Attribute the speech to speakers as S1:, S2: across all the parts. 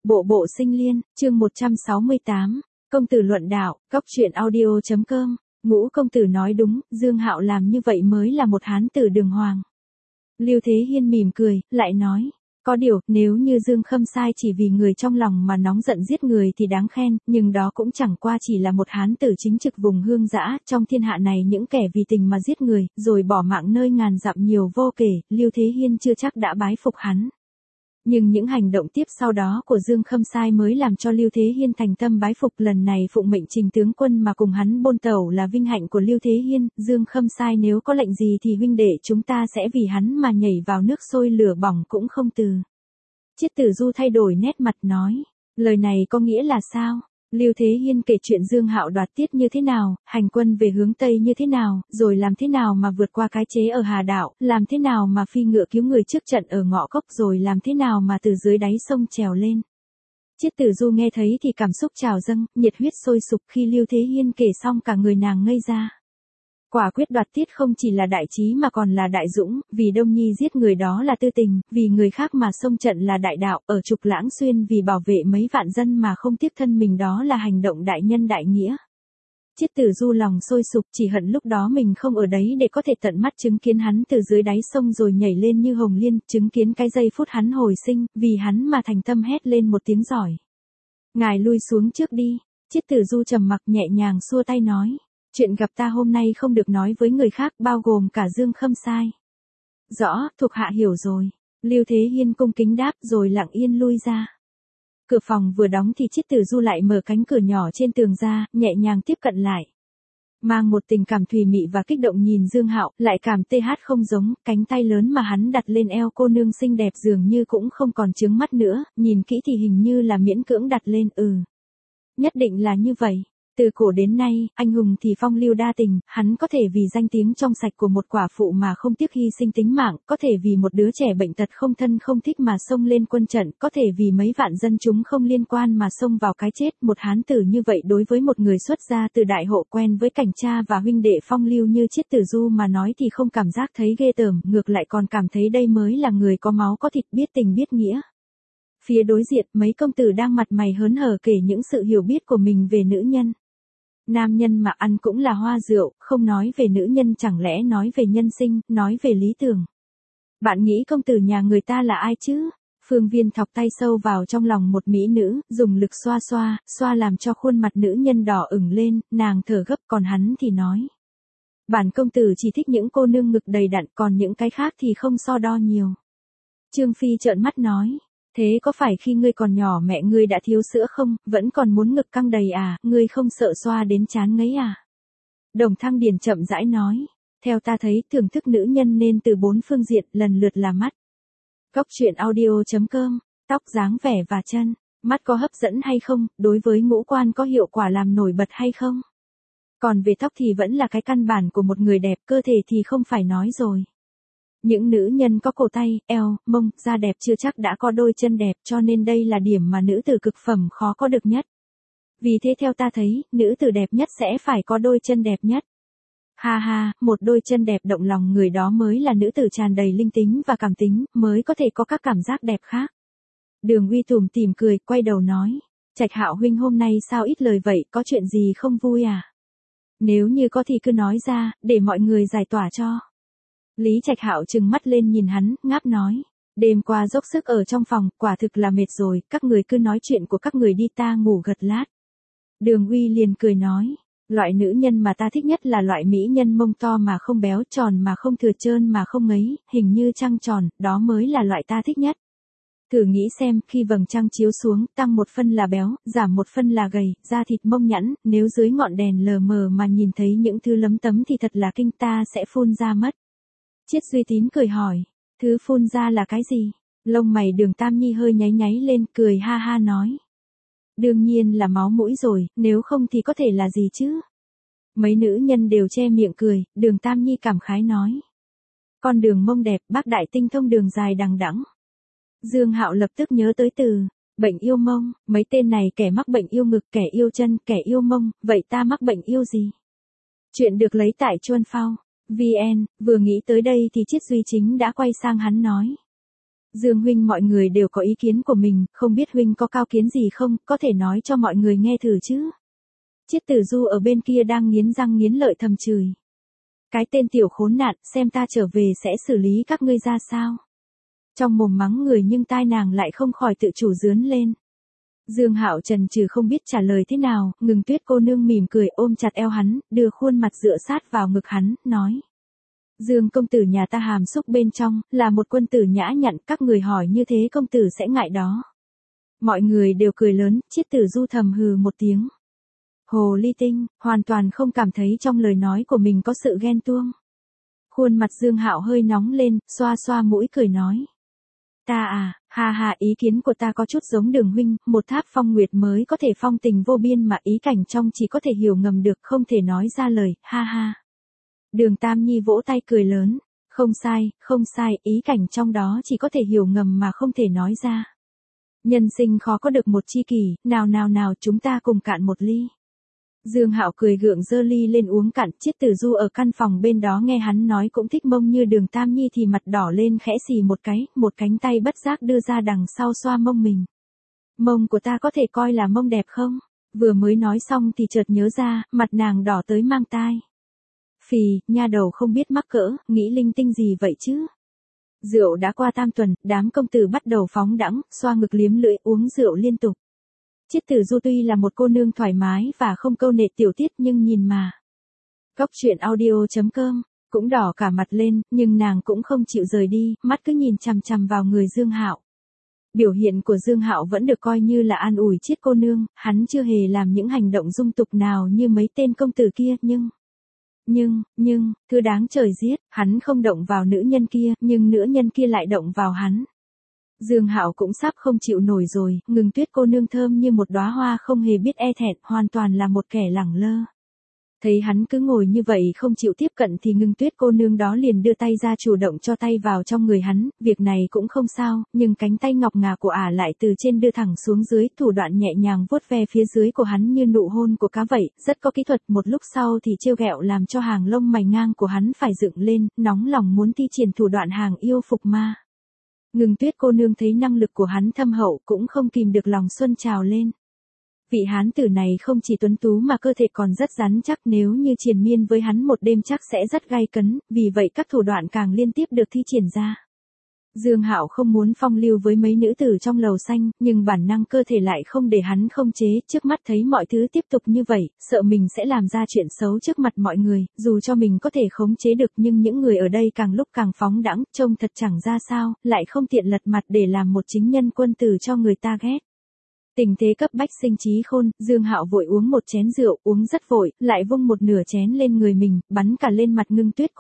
S1: Bộ bộ sinh liên, chương 168, công tử luận đạo, góc truyện audio.com, Ngũ công tử nói đúng, Dương Hạo làm như vậy mới là một hán tử đường hoàng. Lưu Thế Hiên mỉm cười, lại nói, có điều, nếu như Dương Khâm Sai chỉ vì người trong lòng mà nóng giận giết người thì đáng khen, nhưng đó cũng chẳng qua chỉ là một hán tử chính trực vùng hương dã, trong thiên hạ này những kẻ vì tình mà giết người, rồi bỏ mạng nơi ngàn dặm nhiều vô kể, Lưu Thế Hiên chưa chắc đã bái phục hắn. Nhưng những hành động tiếp sau đó của Dương Khâm Sai mới làm cho Lưu Thế Hiên thành tâm bái phục, lần này phụng mệnh Trình tướng quân mà cùng hắn bôn tẩu là vinh hạnh của Lưu Thế Hiên, Dương Khâm Sai nếu có lệnh gì thì huynh đệ chúng ta sẽ vì hắn mà nhảy vào nước sôi lửa bỏng cũng không từ. Chiết Tử Du thay đổi nét mặt nói, lời này có nghĩa là sao? Lưu Thế Hiên kể chuyện Dương Hạo đoạt tiết như thế nào, hành quân về hướng Tây như thế nào, rồi làm thế nào mà vượt qua cái chế ở Hà Đạo, làm thế nào mà phi ngựa cứu người trước trận ở Ngõ Cốc, rồi làm thế nào mà từ dưới đáy sông trèo lên. Chiết Tử Du nghe thấy thì cảm xúc trào dâng, nhiệt huyết sôi sục, khi Lưu Thế Hiên kể xong cả người nàng ngây ra. Quả quyết đoạt tiết không chỉ là đại trí mà còn là đại dũng, vì Đông Nhi giết người đó là tư tình, vì người khác mà xông trận là đại đạo, ở Trục Lãng Xuyên vì bảo vệ mấy vạn dân mà không tiếc thân mình đó là hành động đại nhân đại nghĩa. Chiết Tử Du lòng sôi sục, chỉ hận lúc đó mình không ở đấy để có thể tận mắt chứng kiến hắn từ dưới đáy sông rồi nhảy lên như hồng liên, chứng kiến cái giây phút hắn hồi sinh, vì hắn mà thành tâm hét lên một tiếng giỏi. Ngài lui xuống trước đi. Chiết Tử Du trầm mặc nhẹ nhàng xua tay nói. Chuyện gặp ta hôm nay không được nói với người khác, bao gồm cả Dương Khâm Sai. Rõ, thuộc hạ hiểu rồi. Lưu Thế Hiên cung kính đáp rồi lặng yên lui ra. Cửa phòng vừa đóng thì Chiết Tử Du lại mở cánh cửa nhỏ trên tường ra, nhẹ nhàng tiếp cận lại. Mang một tình cảm thùy mị và kích động nhìn Dương Hạo, lại cảm TH không giống, cánh tay lớn mà hắn đặt lên eo cô nương xinh đẹp dường như cũng không còn chướng mắt nữa, nhìn kỹ thì hình như là miễn cưỡng đặt lên, Nhất định là như vậy. Từ cổ đến nay, anh hùng thì phong lưu đa tình, hắn có thể vì danh tiếng trong sạch của một quả phụ mà không tiếc hy sinh tính mạng, có thể vì một đứa trẻ bệnh tật không thân không thích mà xông lên quân trận, có thể vì mấy vạn dân chúng không liên quan mà xông vào cái chết. Một hán tử như vậy đối với một người xuất gia từ đại hộ quen với cảnh cha và huynh đệ phong lưu như Chiết Tử Du mà nói thì không cảm giác thấy ghê tởm, ngược lại còn cảm thấy đây mới là người có máu có thịt, biết tình biết nghĩa. Phía đối diện, mấy công tử đang mặt mày hớn hở kể những sự hiểu biết của mình về nữ nhân. Nam nhân mà ăn cũng là hoa rượu, không nói về nữ nhân chẳng lẽ nói về nhân sinh, nói về lý tưởng. Bạn nghĩ công tử nhà người ta là ai chứ? Phương Viên thọc tay sâu vào trong lòng một mỹ nữ, dùng lực xoa làm cho khuôn mặt nữ nhân đỏ ửng lên, nàng thở gấp, còn hắn thì nói. Bản công tử chỉ thích những cô nương ngực đầy đặn, còn những cái khác thì không so đo nhiều. Trương Phi trợn mắt nói. Thế có phải khi ngươi còn nhỏ mẹ ngươi đã thiếu sữa không, vẫn còn muốn ngực căng đầy à, ngươi không sợ xoa đến chán ngấy à? Đồng Thăng Điền chậm rãi nói, theo ta thấy thưởng thức nữ nhân nên từ 4 phương diện, lần lượt là mắt. Góc truyện audio.com, tóc dáng vẻ và chân, mắt có hấp dẫn hay không, đối với ngũ quan có hiệu quả làm nổi bật hay không? Còn về tóc thì vẫn là cái căn bản của một người đẹp, cơ thể thì không phải nói rồi. Những nữ nhân có cổ tay, eo, mông, da đẹp chưa chắc đã có đôi chân đẹp, cho nên đây là điểm mà nữ tử cực phẩm khó có được nhất. Vì thế theo ta thấy, nữ tử đẹp nhất sẽ phải có đôi chân đẹp nhất. Ha ha, một đôi chân đẹp động lòng người đó mới là nữ tử tràn đầy linh tính và cảm tính, mới có thể có các cảm giác đẹp khác. Đường Uy tủm tỉm cười, quay đầu nói, Trạch Hạo huynh hôm nay sao ít lời vậy, có chuyện gì không vui à? Nếu như có thì cứ nói ra, để mọi người giải tỏa cho. Lý Trạch Hạo trừng mắt lên nhìn hắn, ngáp nói. Đêm qua dốc sức ở trong phòng, quả thực là mệt rồi, các người cứ nói chuyện của các người đi, ta ngủ gật lát. Đường Uy liền cười nói. Loại nữ nhân mà ta thích nhất là loại mỹ nhân mông to mà không béo, tròn mà không thừa, trơn mà không ngấy, hình như trăng tròn, đó mới là loại ta thích nhất. Thử nghĩ xem, khi vầng trăng chiếu xuống, tăng 1 phân là béo, giảm 1 phân là gầy, da thịt mông nhẵn, nếu dưới ngọn đèn lờ mờ mà nhìn thấy những thứ lấm tấm thì thật là kinh, ta sẽ phun ra mất. Chiết Duy Tín cười hỏi, thứ phun ra là cái gì? Lông mày Đường Tam Nhi hơi nháy nháy lên, cười ha ha nói. Đương nhiên là máu mũi rồi, nếu không thì có thể là gì chứ? Mấy nữ nhân đều che miệng cười, Đường Tam Nhi cảm khái nói. Con đường mông đẹp, bác đại tinh thông đường dài đằng đẵng. Dương Hạo lập tức nhớ tới từ, bệnh yêu mông, mấy tên này kẻ mắc bệnh yêu ngực, kẻ yêu chân, kẻ yêu mông, vậy ta mắc bệnh yêu gì? Chuyện được lấy tại Chuân Phao. VN, vừa nghĩ tới đây thì Chiết Duy Chính đã quay sang hắn nói. Dương huynh mọi người đều có ý kiến của mình, không biết huynh có cao kiến gì không, có thể nói cho mọi người nghe thử chứ. Chiết Tử Du ở bên kia đang nghiến răng nghiến lợi thầm chửi. Cái tên tiểu khốn nạn, xem ta trở về sẽ xử lý các ngươi ra sao. Trong mồm mắng người nhưng tai nàng lại không khỏi tự chủ rướn lên. Dương Hạo chần chừ không biết trả lời thế nào, Ngưng Tuyết cô nương mỉm cười ôm chặt eo hắn, đưa khuôn mặt dựa sát vào ngực hắn, nói. Dương công tử nhà ta hàm xúc bên trong, là một quân tử nhã nhặn, các người hỏi như thế công tử sẽ ngại đó. Mọi người đều cười lớn, Chiết Tử Du thầm hừ một tiếng. Hồ ly tinh, hoàn toàn không cảm thấy trong lời nói của mình có sự ghen tuông. Khuôn mặt Dương Hạo hơi nóng lên, xoa xoa mũi cười nói. Ta à, ha ha, ý kiến của ta có chút giống Đường huynh, một tháp phong nguyệt mới có thể phong tình vô biên mà ý cảnh trong chỉ có thể hiểu ngầm được, không thể nói ra lời, ha ha. Đường Tam Nhi vỗ tay cười lớn, không sai, ý cảnh trong đó chỉ có thể hiểu ngầm mà không thể nói ra. Nhân sinh khó có được một chi kỷ, nào chúng ta cùng cạn một ly. Dương Hạo cười gượng giơ ly lên uống cạn, Chiết Tử Du ở căn phòng bên đó nghe hắn nói cũng thích mông như Đường Tam Nhi thì mặt đỏ lên khẽ xì một cái, một cánh tay bất giác đưa ra đằng sau xoa mông mình. Mông của ta có thể coi là mông đẹp không? Vừa mới nói xong thì chợt nhớ ra, mặt nàng đỏ tới mang tai. Phì, nha đầu không biết mắc cỡ, nghĩ linh tinh gì vậy chứ? Rượu đã qua tam tuần, đám công tử bắt đầu phóng đãng, xoa ngực liếm lưỡi uống rượu liên tục. Chiết Tử Du tuy là một cô nương thoải mái và không câu nệ tiểu tiết nhưng nhìn mà. Cóc truyện audio.com, cũng đỏ cả mặt lên, nhưng nàng cũng không chịu rời đi, mắt cứ nhìn chằm chằm vào người Dương Hạo. Biểu hiện của Dương Hạo vẫn được coi như là an ủi Chiết cô nương, hắn chưa hề làm những hành động dung tục nào như mấy tên công tử kia, nhưng, thứ đáng trời giết, hắn không động vào nữ nhân kia, nhưng nữ nhân kia lại động vào hắn. Dương Hạo cũng sắp không chịu nổi rồi, Ngưng Tuyết cô nương thơm như một đóa hoa không hề biết e thẹn, hoàn toàn là một kẻ lẳng lơ. Thấy hắn cứ ngồi như vậy không chịu tiếp cận thì Ngưng Tuyết cô nương đó liền đưa tay ra chủ động cho tay vào trong người hắn, việc này cũng không sao, nhưng cánh tay ngọc ngà của ả lại từ trên đưa thẳng xuống dưới, thủ đoạn nhẹ nhàng vuốt ve phía dưới của hắn như nụ hôn của cá vậy, rất có kỹ thuật, một lúc sau thì trêu ghẹo làm cho hàng lông mày ngang của hắn phải dựng lên, nóng lòng muốn thi triển thủ đoạn hàng yêu phục ma. Ngưng Tuyết cô nương thấy năng lực của hắn thâm hậu cũng không kìm được lòng xuân trào lên. Vị hán tử này không chỉ tuấn tú mà cơ thể còn rất rắn chắc, nếu như triền miên với hắn một đêm chắc sẽ rất gay cấn, vì vậy các thủ đoạn càng liên tiếp được thi triển ra. Dương Hạo không muốn phong lưu với mấy nữ tử trong lầu xanh, nhưng bản năng cơ thể lại không để hắn không chế, trước mắt thấy mọi thứ tiếp tục như vậy, sợ mình sẽ làm ra chuyện xấu trước mặt mọi người, dù cho mình có thể khống chế được nhưng những người ở đây càng lúc càng phóng đãng, trông thật chẳng ra sao, lại không tiện lật mặt để làm một chính nhân quân tử cho người ta ghét. Tình thế cấp bách sinh trí khôn, Dương Hạo vội uống một chén rượu, uống rất vội, lại vung một nửa chén lên người mình, bắn cả lên mặt Ngưng Tuyết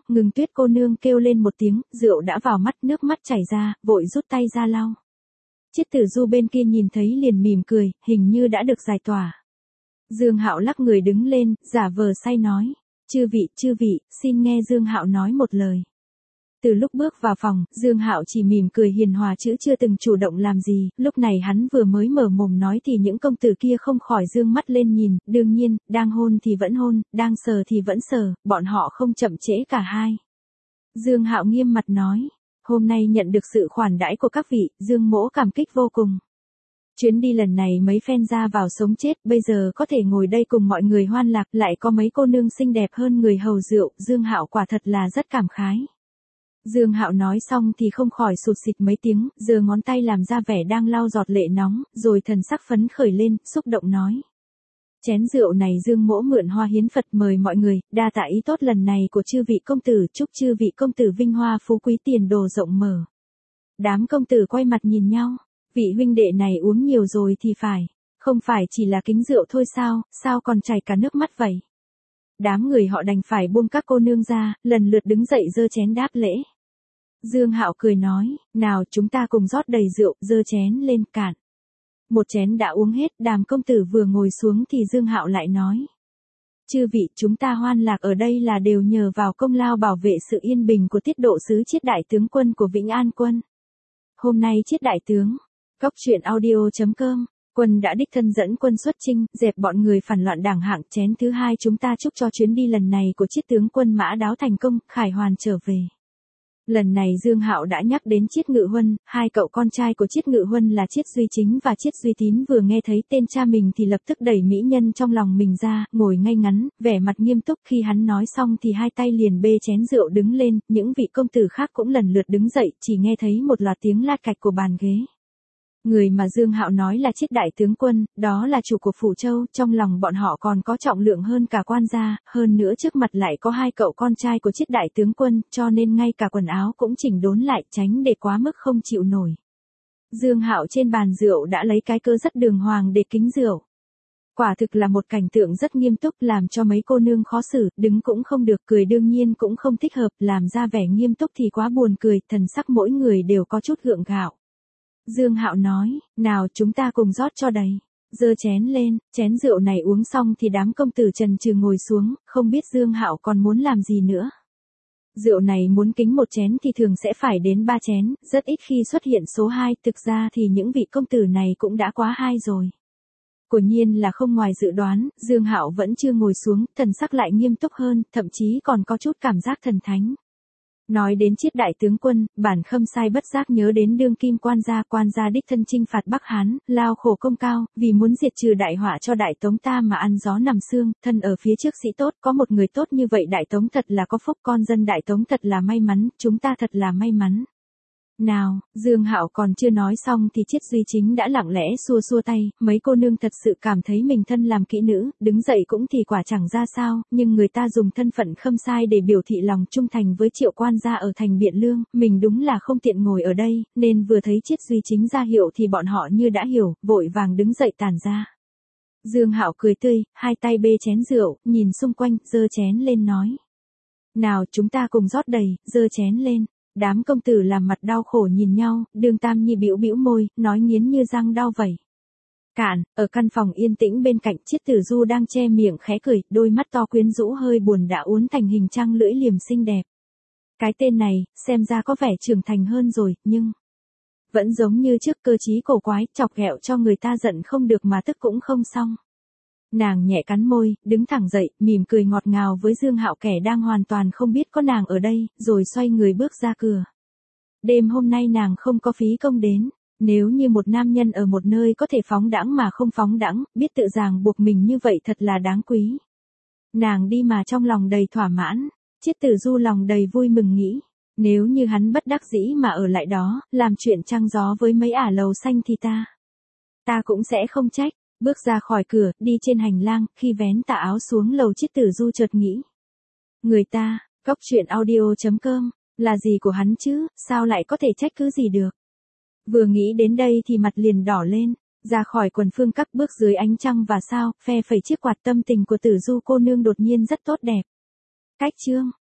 S1: cô nương kêu lên một tiếng, rượu đã vào mắt, nước mắt chảy ra, vội rút tay ra lau. Chiết Tử Du bên kia nhìn thấy liền mỉm cười, hình như đã được giải tỏa. Dương Hạo lắc người đứng lên, giả vờ say nói, chư vị, xin nghe Dương Hạo nói một lời. Từ lúc bước vào phòng, Dương Hạo chỉ mỉm cười hiền hòa chứ chưa từng chủ động làm gì, lúc này hắn vừa mới mở mồm nói thì những công tử kia không khỏi dương mắt lên nhìn, đương nhiên, đang hôn thì vẫn hôn, đang sờ thì vẫn sờ, bọn họ không chậm trễ cả hai. Dương Hạo nghiêm mặt nói, hôm nay nhận được sự khoản đãi của các vị, Dương mỗ cảm kích vô cùng. Chuyến đi lần này mấy phen ra vào sống chết, bây giờ có thể ngồi đây cùng mọi người hoan lạc, lại có mấy cô nương xinh đẹp hơn người hầu rượu, Dương Hạo quả thật là rất cảm khái. Dương Hạo nói xong thì không khỏi sụt sịt mấy tiếng, giơ ngón tay làm ra vẻ đang lau giọt lệ nóng, rồi thần sắc phấn khởi lên, xúc động nói. Chén rượu này Dương mỗ mượn hoa hiến Phật mời mọi người, đa tạ ý tốt lần này của chư vị công tử, chúc chư vị công tử vinh hoa phú quý tiền đồ rộng mở. Đám công tử quay mặt nhìn nhau, vị huynh đệ này uống nhiều rồi thì phải, không phải chỉ là kính rượu thôi sao còn chảy cả nước mắt vậy. Đám người họ đành phải buông các cô nương ra, lần lượt đứng dậy giơ chén đáp lễ. Dương Hạo cười nói, nào chúng ta cùng rót đầy rượu, giơ chén lên cạn. Một chén đã uống hết, Đàm công tử vừa ngồi xuống thì Dương Hạo lại nói. Chư vị, chúng ta hoan lạc ở đây là đều nhờ vào công lao bảo vệ sự yên bình của tiết độ sứ Chiết đại tướng quân của Vĩnh An quân. Hôm nay Chiết đại tướng, cóc truyện audio.com, quân đã đích thân dẫn quân xuất chinh, dẹp bọn người phản loạn Đảng Hạng. Chén thứ hai chúng ta chúc cho chuyến đi lần này của Chiết tướng quân Mã Đáo thành công, khải hoàn trở về. Lần này Dương Hạo đã nhắc đến Chiết Ngự Huân, hai cậu con trai của Chiết Ngự Huân là Chiết Duy Chính và Chiết Duy Tín vừa nghe thấy tên cha mình thì lập tức đẩy mỹ nhân trong lòng mình ra, ngồi ngay ngắn, vẻ mặt nghiêm túc. Khi hắn nói xong thì hai tay liền bê chén rượu đứng lên, những vị công tử khác cũng lần lượt đứng dậy, chỉ nghe thấy một loạt tiếng lát cạch của bàn ghế. Người mà Dương Hạo nói là Chiết đại tướng quân, đó là chủ của Phủ Châu, trong lòng bọn họ còn có trọng lượng hơn cả quan gia, hơn nữa trước mặt lại có hai cậu con trai của Chiết đại tướng quân, cho nên ngay cả quần áo cũng chỉnh đốn lại, tránh để quá mức không chịu nổi. Dương Hạo trên bàn rượu đã lấy cái cớ rất đường hoàng để kính rượu. Quả thực là một cảnh tượng rất nghiêm túc, làm cho mấy cô nương khó xử, đứng cũng không được, cười đương nhiên cũng không thích hợp, làm ra vẻ nghiêm túc thì quá buồn cười, thần sắc mỗi người đều có chút gượng gạo. Dương Hạo nói, nào chúng ta cùng rót cho đầy. Giơ chén lên, chén rượu này uống xong thì đám công tử chần chừ ngồi xuống, không biết Dương Hạo còn muốn làm gì nữa. Rượu này muốn kính một chén thì thường sẽ phải đến 3 chén, rất ít khi xuất hiện số 2, thực ra thì những vị công tử này cũng đã quá 2 rồi. Quả nhiên là không ngoài dự đoán, Dương Hạo vẫn chưa ngồi xuống, thần sắc lại nghiêm túc hơn, thậm chí còn có chút cảm giác thần thánh. Nói đến Chiết đại tướng quân, bản Khâm sai bất giác nhớ đến đương kim quan gia đích thân chinh phạt Bắc Hán, lao khổ công cao, vì muốn diệt trừ đại họa cho Đại Tống ta mà ăn gió nằm xương, thân ở phía trước sĩ tốt, có một người tốt như vậy Đại Tống thật là có phúc, con dân Đại Tống thật là may mắn, chúng ta thật là may mắn. Nào, Dương Hạo còn chưa nói xong thì Chiết Duy Chính đã lặng lẽ xua xua tay, mấy cô nương thật sự cảm thấy mình thân làm kỹ nữ, đứng dậy cũng thì quả chẳng ra sao, nhưng người ta dùng thân phận Khâm sai để biểu thị lòng trung thành với Triệu quan gia ở thành Biện Lương, mình đúng là không tiện ngồi ở đây, nên vừa thấy Chiết Duy Chính ra hiệu thì bọn họ như đã hiểu, vội vàng đứng dậy tản ra. Dương Hạo cười tươi, hai tay bê chén rượu, nhìn xung quanh, giơ chén lên nói. Nào chúng ta cùng rót đầy, giơ chén lên. Đám công tử làm mặt đau khổ nhìn nhau, Đường Tam Nhi bĩu bĩu môi, nói nghiến như răng đau vậy. Cạn, ở căn phòng yên tĩnh bên cạnh Chiết Tử Du đang che miệng khẽ cười, đôi mắt to quyến rũ hơi buồn đã uốn thành hình trăng lưỡi liềm xinh đẹp. Cái tên này, xem ra có vẻ trưởng thành hơn rồi, nhưng vẫn giống như trước, cơ trí cổ quái, chọc ghẹo cho người ta giận không được mà tức cũng không xong. Nàng nhẹ cắn môi, đứng thẳng dậy, mỉm cười ngọt ngào với Dương Hạo kẻ đang hoàn toàn không biết có nàng ở đây, rồi xoay người bước ra cửa. Đêm hôm nay nàng không có phí công đến, nếu như một nam nhân ở một nơi có thể phóng đãng mà không phóng đãng, biết tự ràng buộc mình như vậy thật là đáng quý. Nàng đi mà trong lòng đầy thỏa mãn, Chiết Tử Du lòng đầy vui mừng nghĩ, nếu như hắn bất đắc dĩ mà ở lại đó, làm chuyện trăng gió với mấy ả lầu xanh thì ta cũng sẽ không trách. Bước ra khỏi cửa, đi trên hành lang, khi vén tà áo xuống lầu Chiết Tử Du chợt nghĩ. Người ta, Cóc Truyện Audio.com, là gì của hắn chứ, sao lại có thể trách cứ gì được. Vừa nghĩ đến đây thì mặt liền đỏ lên, ra khỏi quần phương các bước dưới ánh trăng và sao, phe phẩy chiếc quạt, tâm tình của Tử Du cô nương đột nhiên rất tốt đẹp. Cách chương.